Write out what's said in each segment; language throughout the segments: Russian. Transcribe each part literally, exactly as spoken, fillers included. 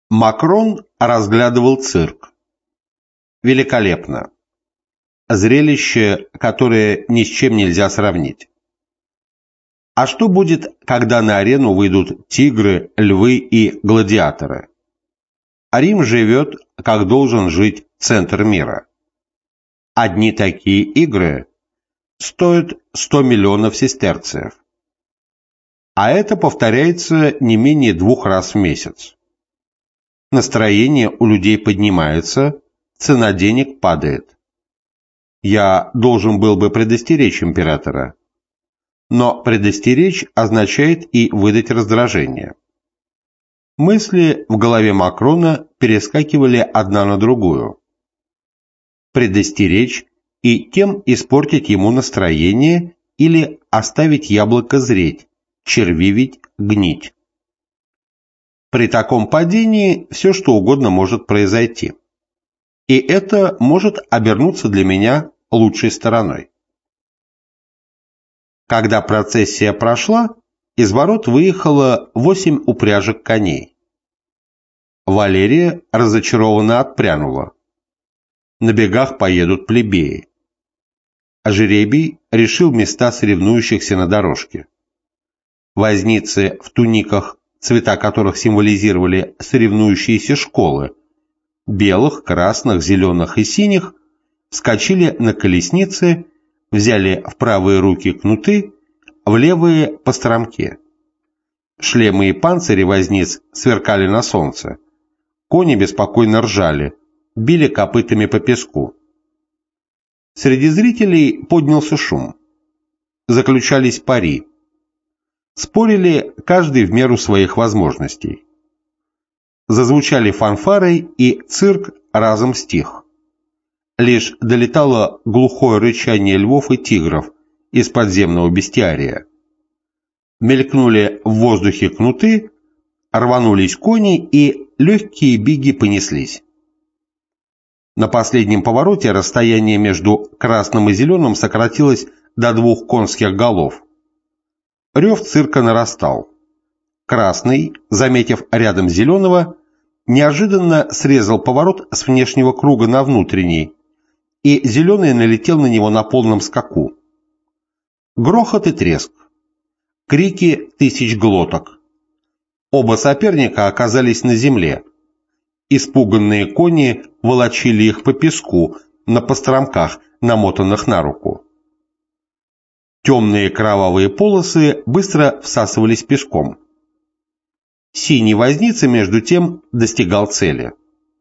Макрон разглядывал цирк. Великолепно. Зрелище, которое ни с чем нельзя сравнить. А что будет, когда на арену выйдут тигры, львы и гладиаторы? Рим живет, как должен жить центр мира. Одни такие игры стоят сто миллионов сестерцев. А это повторяется не менее двух раз в месяц. Настроение у людей поднимается, цена денег падает. Я должен был бы предостеречь императора. Но предостеречь означает и выдать раздражение. Мысли в голове Макрона перескакивали одна на другую. Предостеречь и тем испортить ему настроение или оставить яблоко зреть, червивить, гнить. При таком падении все что угодно может произойти. И это может обернуться для меня лучшей стороной. Когда процессия прошла, из ворот выехало восемь упряжек коней. Валерия разочарованно отпрянула. На бегах поедут плебеи. А жребий решил места соревнующихся на дорожке. Возницы в туниках, цвета которых символизировали соревнующиеся школы, белых, красных, зеленых и синих, вскочили на колесницы, взяли в правые руки кнуты, в левые – постромки. Шлемы и панцири возниц сверкали на солнце. Кони беспокойно ржали, били копытами по песку. Среди зрителей поднялся шум. Заключались пари. Спорили каждый в меру своих возможностей. Зазвучали фанфары, и цирк разом стих. Лишь долетало глухое рычание львов и тигров из подземного бестиария. Мелькнули в воздухе кнуты, рванулись кони, и легкие биги понеслись. На последнем повороте расстояние между красным и зеленым сократилось до двух конских голов. Рев цирка нарастал. Красный, заметив рядом зеленого, неожиданно срезал поворот с внешнего круга на внутренний, и зеленый налетел на него на полном скаку. Грохот и треск. Крики тысяч глоток. Оба соперника оказались на земле. Испуганные кони волочили их по песку на постромках, намотанных на руку. Темные кровавые полосы быстро всасывались песком. Синий возница, между тем, достигал цели.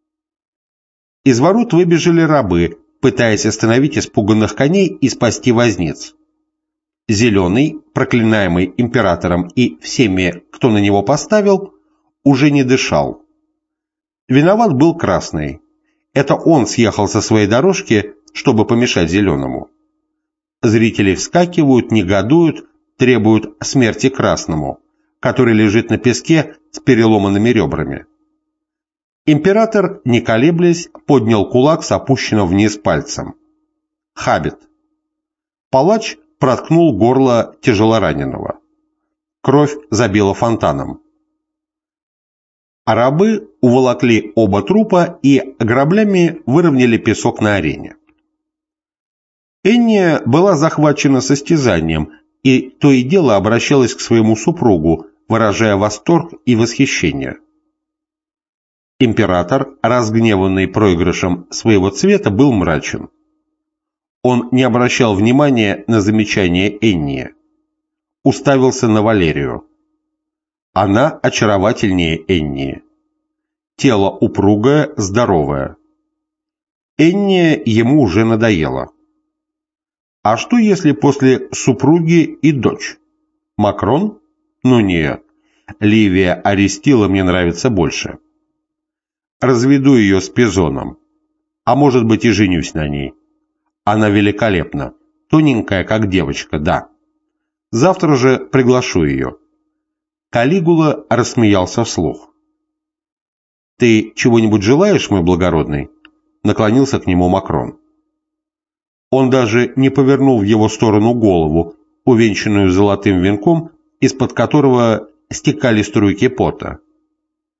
Из ворот выбежали рабы, пытаясь остановить испуганных коней и спасти возниц. Зеленый, проклинаемый императором и всеми, кто на него поставил, уже не дышал. Виноват был красный. Это он съехал со своей дорожки, чтобы помешать зеленому. Зрители вскакивают, негодуют, требуют смерти красному, который лежит на песке с переломанными ребрами. Император, не колеблясь, поднял кулак с опущенным вниз пальцем. Хабит. Палач проткнул горло тяжелораненого. Кровь забила фонтаном. А рабы уволокли оба трупа и граблями выровняли песок на арене. Энния была захвачена состязанием, и то и дело обращалась к своему супругу, выражая восторг и восхищение. Император, разгневанный проигрышем своего цвета, был мрачен. Он не обращал внимания на замечания Эннии. Уставился на Валерию. Она очаровательнее Эннии. Тело упругое, здоровое. Энния ему уже надоела. А что, если после супруги и дочь? Макрон? Ну нет. Ливия Аристила мне нравится больше. Разведу ее с Пизоном. А может быть, и женюсь на ней. Она великолепна. Тоненькая, как девочка, да. Завтра же приглашу ее. Калигула рассмеялся вслух. «Ты чего-нибудь желаешь, мой благородный?» Наклонился к нему Макрон. Он даже не повернул в его сторону голову, увенчанную золотым венком, из-под которого стекали струйки пота.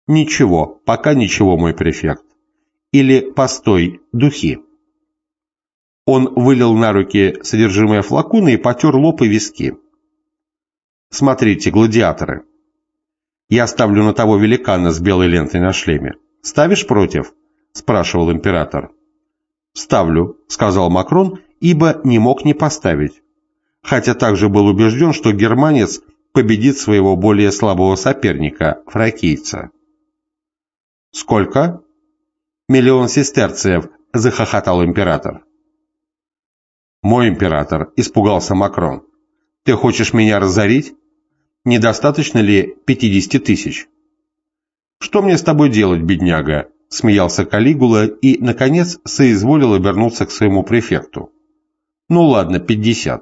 Ничего, пока ничего, мой префект. Или, постой, духи. Он вылил на руки содержимое флакона и потер лоб и виски. Смотрите, гладиаторы. Я ставлю на того великана с белой лентой на шлеме. Ставишь против? Спрашивал император. Ставлю, сказал Макрон, ибо не мог не поставить. Хотя также был убежден, что германец победит своего более слабого соперника, фракийца. «Сколько?» «Миллион сестерцев», — захохотал император. «Мой император», — испугался Макрон, — «ты хочешь меня разорить? Недостаточно ли пятидесяти тысяч?» «Что мне с тобой делать, бедняга?» — смеялся Калигула и, наконец, соизволил обернуться к своему префекту. «Ну ладно, пятьдесят».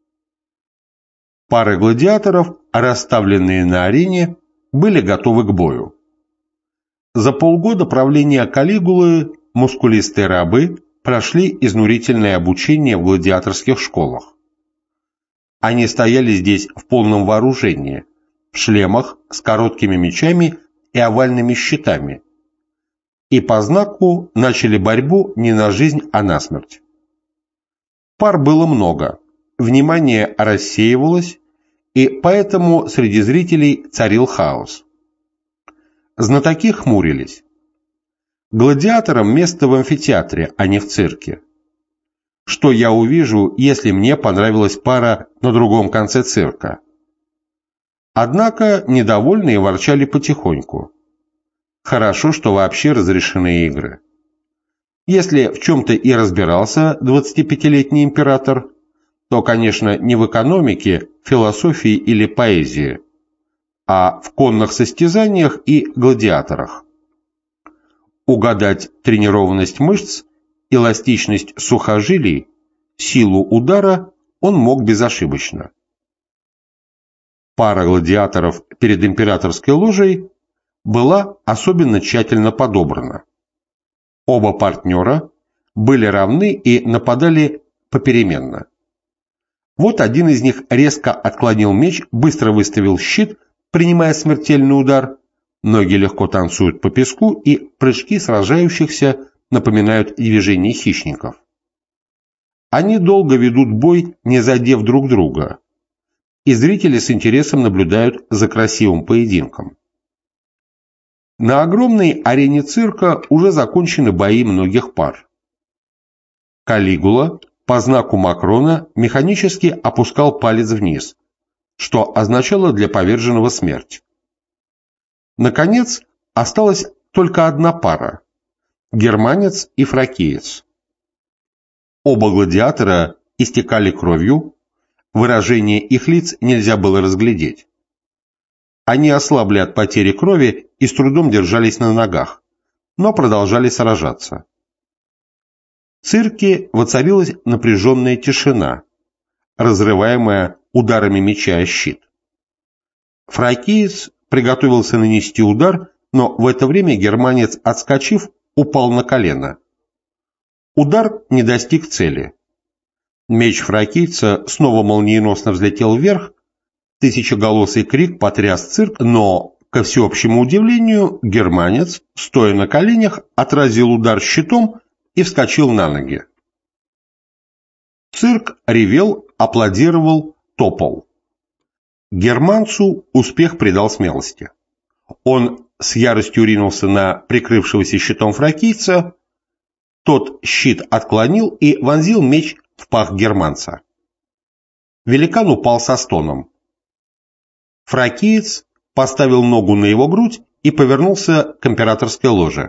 Пары гладиаторов, расставленные на арене, были готовы к бою. За полгода правления Калигулы мускулистые рабы прошли изнурительное обучение в гладиаторских школах. Они стояли здесь в полном вооружении, в шлемах с короткими мечами и овальными щитами, и по знаку начали борьбу не на жизнь, а на смерть. Пар было много, внимание рассеивалось, и поэтому среди зрителей царил хаос. Знатоки хмурились. Гладиаторам место в амфитеатре, а не в цирке. Что я увижу, если мне понравилась пара на другом конце цирка? Однако недовольные ворчали потихоньку. Хорошо, что вообще разрешены игры. Если в чем-то и разбирался двадцатипятилетний император, то, конечно, не в экономике, философии или поэзии, а в конных состязаниях и гладиаторах. Угадать тренированность мышц, эластичность сухожилий, силу удара он мог безошибочно. Пара гладиаторов перед императорской ложей была особенно тщательно подобрана. Оба партнера были равны и нападали попеременно. Вот один из них резко отклонил меч, быстро выставил щит, принимая смертельный удар, ноги легко танцуют по песку, и прыжки сражающихся напоминают движения хищников. Они долго ведут бой, не задев друг друга, и зрители с интересом наблюдают за красивым поединком. На огромной арене цирка уже закончены бои многих пар. Калигула по знаку Макрона механически опускал палец вниз, что означало для поверженного смерть. Наконец, осталась только одна пара – германец и фракиец. Оба гладиатора истекали кровью, выражение их лиц нельзя было разглядеть. Они ослабли от потери крови и с трудом держались на ногах, но продолжали сражаться. В цирке воцарилась напряженная тишина, разрываемая ударами меча о щит. Фракиец приготовился нанести удар, но в это время германец, отскочив, упал на колено. Удар не достиг цели. Меч фракийца снова молниеносно взлетел вверх, тысячеголосый крик потряс цирк, но, ко всеобщему удивлению, германец, стоя на коленях, отразил удар щитом и вскочил на ноги. Цирк ревел, аплодировал, топал. Германцу успех придал смелости. Он с яростью ринулся на прикрывшегося щитом фракийца, тот щит отклонил и вонзил меч в пах германца. Великан упал со стоном. Фракиец поставил ногу на его грудь и повернулся к императорской ложе.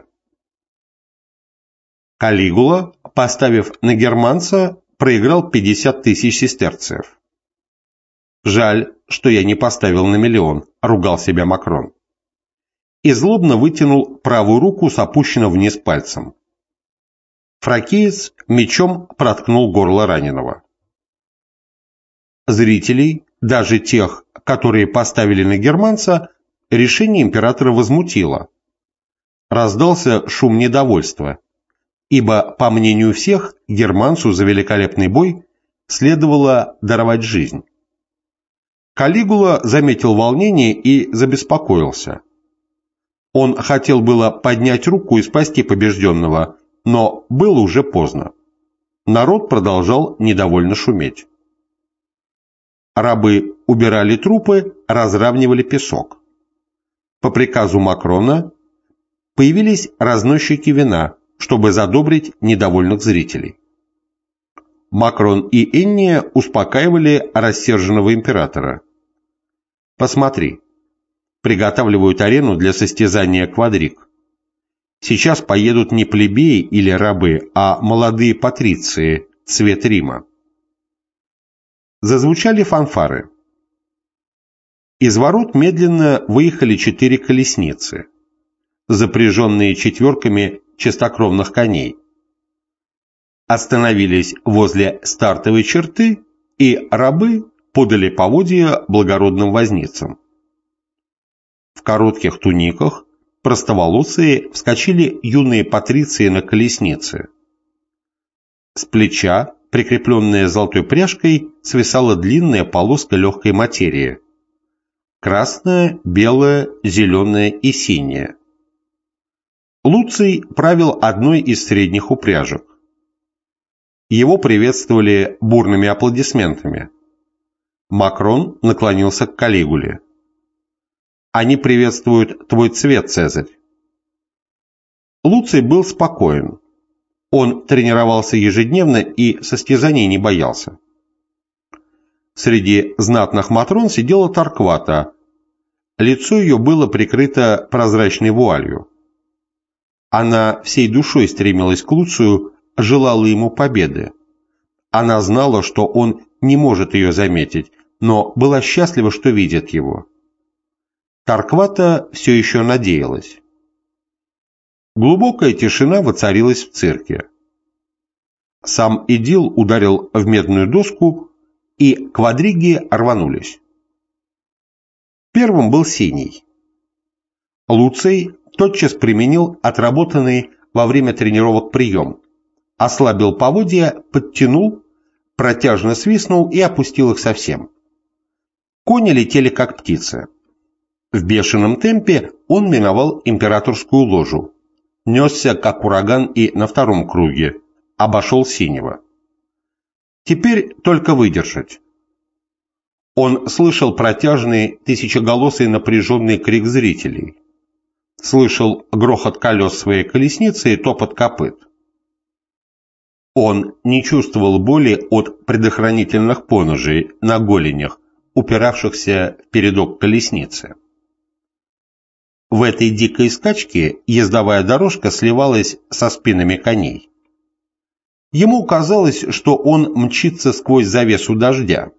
Калигула, поставив на германца, проиграл пятьдесят тысяч сестерцев. «Жаль, что я не поставил на миллион», — ругал себя Макрон. И злобно вытянул правую руку с опущенным вниз пальцем. Фракиец мечом проткнул горло раненого. Зрителей, даже тех, которые поставили на германца, решение императора возмутило. Раздался шум недовольства, ибо, по мнению всех, германцу за великолепный бой следовало даровать жизнь. Калигула заметил волнение и забеспокоился. Он хотел было поднять руку и спасти побежденного, но было уже поздно. Народ продолжал недовольно шуметь. Рабы убирали трупы, разравнивали песок. По приказу Макрона появились разносчики вина, чтобы задобрить недовольных зрителей. Макрон и Энния успокаивали рассерженного императора. «Посмотри, приготавливают арену для состязания квадриг. Сейчас поедут не плебеи или рабы, а молодые патриции, цвет Рима». Зазвучали фанфары. Из ворот медленно выехали четыре колесницы, запряженные четверками чистокровных коней. Остановились возле стартовой черты, и рабы подали поводья благородным возницам. В коротких туниках простоволосые вскочили юные патриции на колеснице. С плеча, прикрепленная золотой пряжкой, свисала длинная полоска легкой материи. Красная, белая, зеленая и синяя. Луций правил одной из средних упряжек. Его приветствовали бурными аплодисментами. Макрон наклонился к Калигуле. «Они приветствуют твой цвет, Цезарь». Луций был спокоен. Он тренировался ежедневно и состязаний не боялся. Среди знатных матрон сидела Торквата. Лицо ее было прикрыто прозрачной вуалью. Она всей душой стремилась к Луцию, желала ему победы. Она знала, что он не может ее заметить, но была счастлива, что видит его. Торквата все еще надеялась. Глубокая тишина воцарилась в цирке. Сам Эдил ударил в медную доску, и квадриги рванулись. Первым был синий. Луций тотчас применил отработанный во время тренировок прием, ослабил поводья, подтянул, протяжно свистнул и опустил их совсем. Кони летели как птицы. В бешеном темпе он миновал императорскую ложу, несся как ураган и на втором круге, обошел синего. Теперь только выдержать. Он слышал протяжный, тысячеголосый напряженный крик зрителей. Слышал грохот колес своей колесницы и топот копыт. Он не чувствовал боли от предохранительных поножей на голенях, упиравшихся в передок колесницы. В этой дикой скачке ездовая дорожка сливалась со спинами коней. Ему казалось, что он мчится сквозь завесу дождя.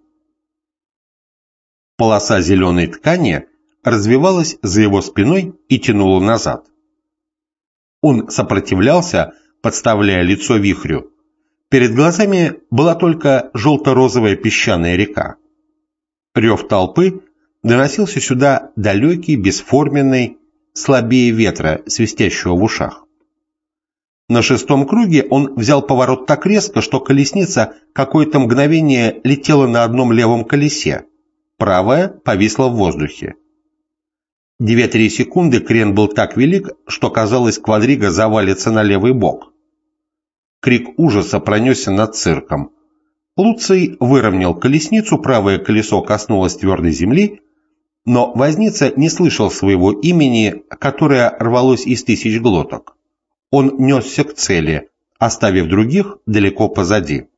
Полоса зеленой ткани развивалась за его спиной и тянула назад. Он сопротивлялся, подставляя лицо вихрю. Перед глазами была только желто-розовая песчаная река. Рев толпы доносился сюда далекий, бесформенный, слабее ветра, свистящего в ушах. На шестом круге он взял поворот так резко, что колесница какое-то мгновение летела на одном левом колесе, правая повисла в воздухе. Две-три секунды крен был так велик, что казалось, квадрига завалится на левый бок. Крик ужаса пронесся над цирком. Луций выровнял колесницу, правое колесо коснулось твердой земли, но возница не слышал своего имени, которое рвалось из тысяч глоток. Он несся к цели, оставив других далеко позади.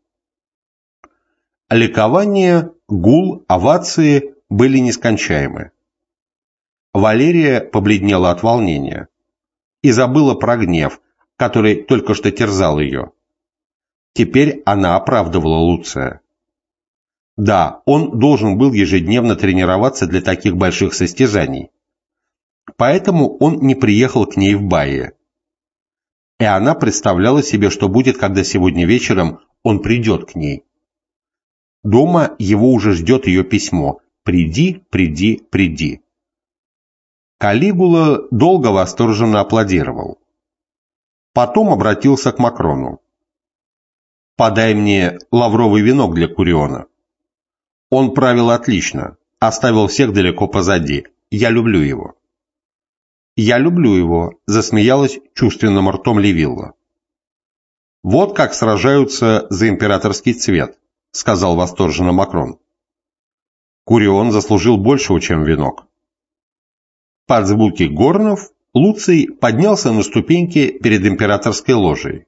Ликование, гул, овации были нескончаемы. Валерия побледнела от волнения и забыла про гнев, который только что терзал ее. Теперь она оправдывала Луция. Да, он должен был ежедневно тренироваться для таких больших состязаний. Поэтому он не приехал к ней в Байе. И она представляла себе, что будет, когда сегодня вечером он придет к ней. Дома его уже ждет ее письмо: «Приди, приди, приди». Калигула долго восторженно аплодировал. Потом обратился к Макрону. «Подай мне лавровый венок для Куриона. Он правил отлично, оставил всех далеко позади. Я люблю его». «Я люблю его», – засмеялась чувственным ртом Ливилла. «Вот как сражаются за императорский цвет», – сказал восторженно Макрон. «Курион заслужил большего, чем венок». Под звуки горнов Луций поднялся на ступеньки перед императорской ложей.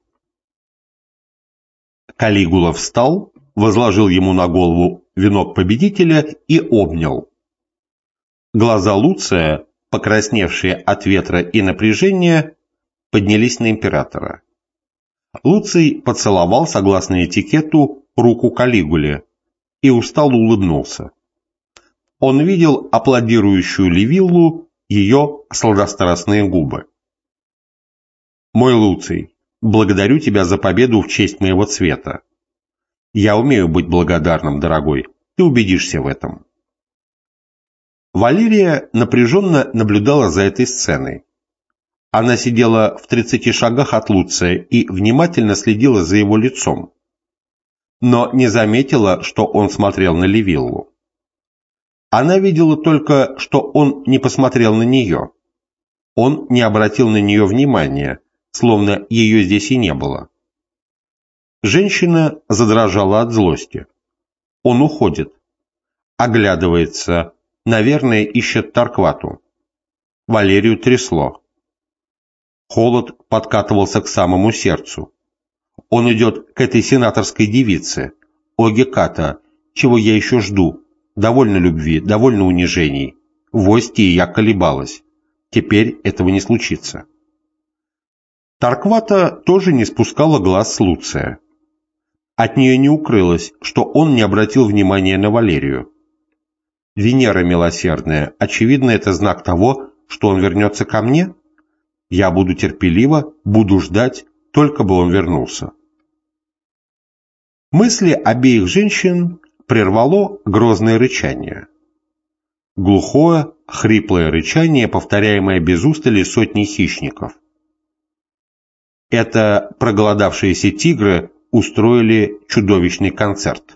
Калигула встал, возложил ему на голову венок победителя и обнял. Глаза Луция, покрасневшие от ветра и напряжения, поднялись на императора. Луций поцеловал, согласно этикету, руку Калигуле и устало улыбнулся. Он видел аплодирующую Ливиллу, ее сладострастные губы. «Мой Луций, благодарю тебя за победу в честь моего цвета. Я умею быть благодарным, дорогой, ты убедишься в этом». Валерия напряженно наблюдала за этой сценой. Она сидела в тридцати шагах от Луция и внимательно следила за его лицом, но не заметила, что он смотрел на Ливиллу. Она видела только, что он не посмотрел на нее. Он не обратил на нее внимания, словно ее здесь и не было. Женщина задрожала от злости. Он уходит. Оглядывается. Наверное, ищет Торквату. Валерию трясло. Холод подкатывался к самому сердцу. Он идет к этой сенаторской девице. О, Геката, чего я еще жду? Довольно любви, довольно унижений. В Остии я колебалась. Теперь этого не случится. Торквата тоже не спускала глаз с Луция. От нее не укрылось, что он не обратил внимания на Валерию. «Венера милосердная, очевидно, это знак того, что он вернется ко мне? Я буду терпеливо, буду ждать, только бы он вернулся». Мысли обеих женщин прервало грозное рычание. Глухое, хриплое рычание, повторяемое без устали сотней хищников. Это проголодавшиеся тигры устроили чудовищный концерт.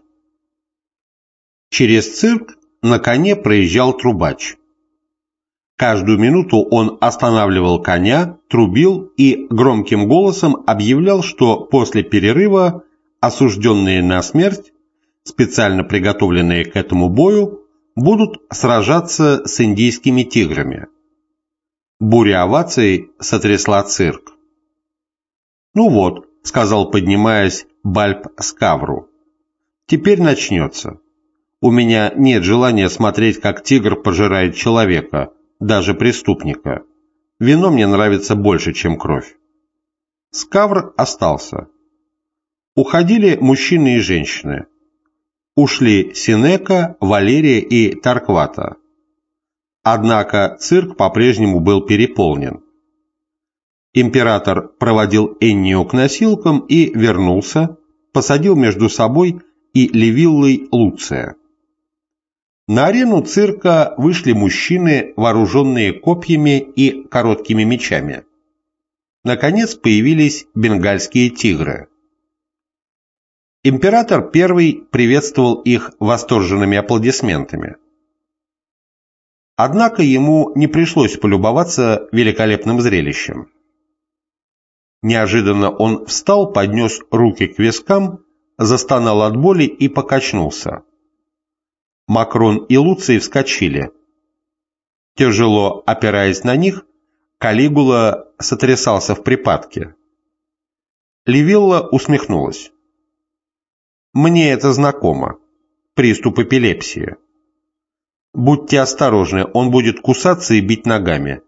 Через цирк на коне проезжал трубач. Каждую минуту он останавливал коня, трубил и громким голосом объявлял, что после перерыва осужденные на смерть, специально приготовленные к этому бою, будут сражаться с индийскими тиграми. Буря оваций сотрясла цирк. «Ну вот», — сказал, поднимаясь, Бальб Скавру, — «теперь начнется. У меня нет желания смотреть, как тигр пожирает человека, даже преступника. Вино мне нравится больше, чем кровь». Скавр остался. Уходили мужчины и женщины. Ушли Сенека, Валерия и Торквата. Однако цирк по-прежнему был переполнен. Император проводил Эннио к носилкам и вернулся, посадил между собой и Ливиллой Луция. На арену цирка вышли мужчины, вооруженные копьями и короткими мечами. Наконец появились бенгальские тигры. Император первый приветствовал их восторженными аплодисментами. Однако ему не пришлось полюбоваться великолепным зрелищем. Неожиданно он встал, поднес руки к вискам, застонал от боли и покачнулся. Макрон и Луций вскочили. Тяжело опираясь на них, Калигула сотрясался в припадке. Ливилла усмехнулась. «Мне это знакомо. Приступ эпилепсии. Будьте осторожны, он будет кусаться и бить ногами».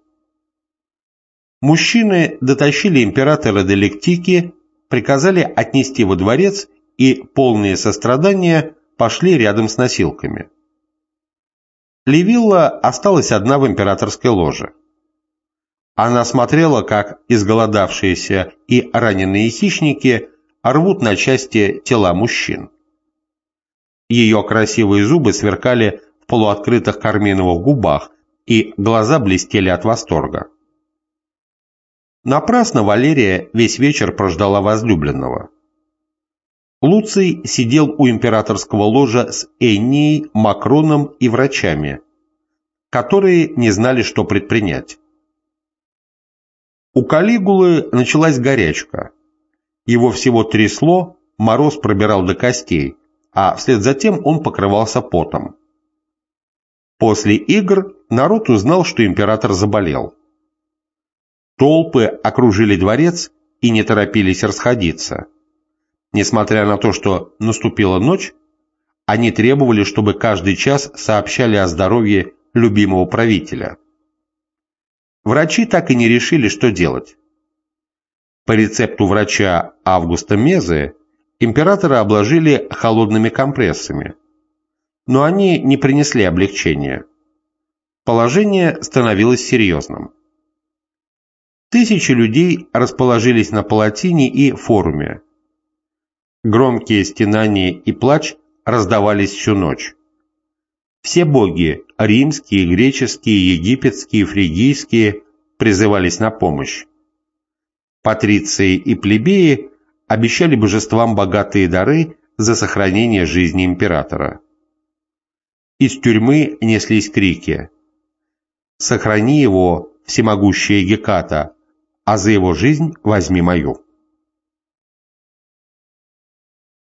Мужчины дотащили императора до Лектики, приказали отнести во дворец и, полные сострадания, пошли рядом с носилками. Ливилла осталась одна в императорской ложе. Она смотрела, как изголодавшиеся и раненые хищники рвут на части тела мужчин. Ее красивые зубы сверкали в полуоткрытых карминовых губах, и глаза блестели от восторга. Напрасно Валерия весь вечер прождала возлюбленного. Луций сидел у императорского ложа с Эннией, Макроном и врачами, которые не знали, что предпринять. У Калигулы началась горячка. Его всего трясло, мороз пробирал до костей, а вслед за тем он покрывался потом. После игр народ узнал, что император заболел. Толпы окружили дворец и не торопились расходиться. Несмотря на то, что наступила ночь, они требовали, чтобы каждый час сообщали о здоровье любимого правителя. Врачи так и не решили, что делать. По рецепту врача Августа Мезе императора обложили холодными компрессами, но они не принесли облегчения. Положение становилось серьезным. Тысячи людей расположились на Палатине и Форуме. Громкие стенания и плач раздавались всю ночь. Все боги, римские, греческие, египетские, фригийские, призывались на помощь. Патриции и плебеи обещали божествам богатые дары за сохранение жизни императора. Из тюрьмы неслись крики: «Сохрани его, всемогущая Геката, а за его жизнь возьми мою».